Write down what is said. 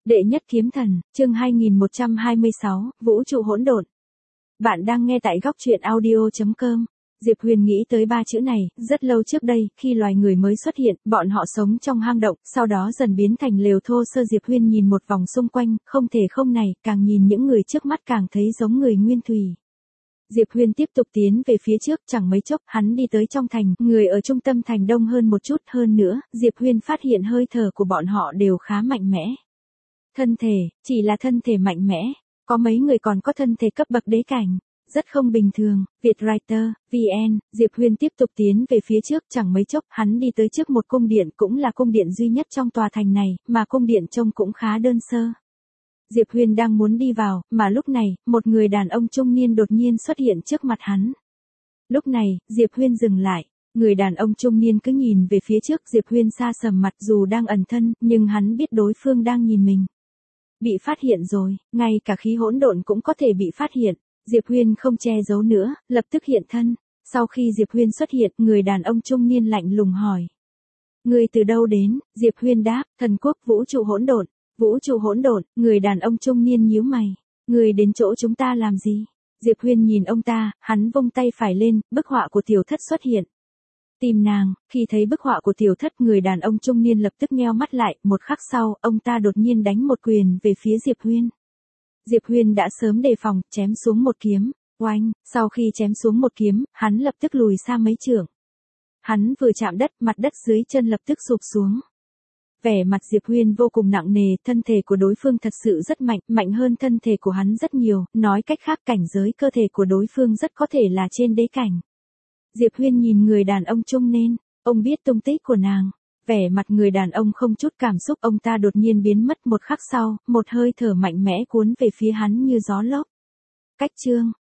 Đệ nhất kiếm thần, chương 2126, vũ trụ hỗn độn. Bạn đang nghe tại góc truyện audio.com. Diệp Huyền nghĩ tới ba chữ này, rất lâu trước đây, khi loài người mới xuất hiện, bọn họ sống trong hang động, sau đó dần biến thành lều thô sơ. Diệp Huyền nhìn một vòng xung quanh, không thể không này, càng nhìn những người trước mắt càng thấy giống người nguyên thủy. Diệp Huyền tiếp tục tiến về phía trước, chẳng mấy chốc, hắn đi tới trong thành, người ở trung tâm thành đông hơn một chút. Hơn nữa, Diệp Huyền phát hiện hơi thở của bọn họ đều khá mạnh mẽ. Thân thể, chỉ là thân thể mạnh mẽ, có mấy người còn có thân thể cấp bậc đế cảnh, rất không bình thường. Vietwriter, VN, Diệp Huyền tiếp tục tiến về phía trước, chẳng mấy chốc, hắn đi tới trước một cung điện, cũng là cung điện duy nhất trong tòa thành này, mà cung điện trông cũng khá đơn sơ. Diệp Huyền đang muốn đi vào, mà lúc này, một người đàn ông trung niên đột nhiên xuất hiện trước mặt hắn. Lúc này, Diệp Huyền dừng lại. Người đàn ông trung niên cứ nhìn về phía trước. Diệp Huyền xa sầm mặt, dù đang ẩn thân, nhưng hắn biết đối phương đang nhìn mình. Bị phát hiện rồi, ngay cả khí hỗn độn cũng có thể bị phát hiện. Diệp Huyền không che giấu nữa, lập tức hiện thân. Sau khi Diệp Huyền xuất hiện, người đàn ông trung niên lạnh lùng hỏi. Người từ đâu đến? Diệp Huyền đáp, thần quốc vũ trụ hỗn độn. Vũ trụ hỗn độn, người đàn ông trung niên nhíu mày. Người đến chỗ chúng ta làm gì? Diệp Huyền nhìn ông ta, hắn vung tay phải lên, bức họa của tiểu thất xuất hiện. Tìm nàng. Khi thấy bức họa của tiểu thất, người đàn ông trung niên lập tức nheo mắt lại, một khắc sau, ông ta đột nhiên đánh một quyền về phía Diệp Huyền. Diệp Huyền đã sớm đề phòng, chém xuống một kiếm, oanh, sau khi chém xuống một kiếm, hắn lập tức lùi xa mấy trượng. Hắn vừa chạm đất, mặt đất dưới chân lập tức sụp xuống. Vẻ mặt Diệp Huyền vô cùng nặng nề, thân thể của đối phương thật sự rất mạnh, mạnh hơn thân thể của hắn rất nhiều, nói cách khác cảnh giới cơ thể của đối phương rất có thể là trên đế cảnh. Diệp Huyền nhìn người đàn ông trung niên, ông biết tung tích của nàng. Vẻ mặt người đàn ông không chút cảm xúc, ông ta đột nhiên biến mất. Một khắc sau, một hơi thở mạnh mẽ cuốn về phía hắn như gió lốc. Cách chương,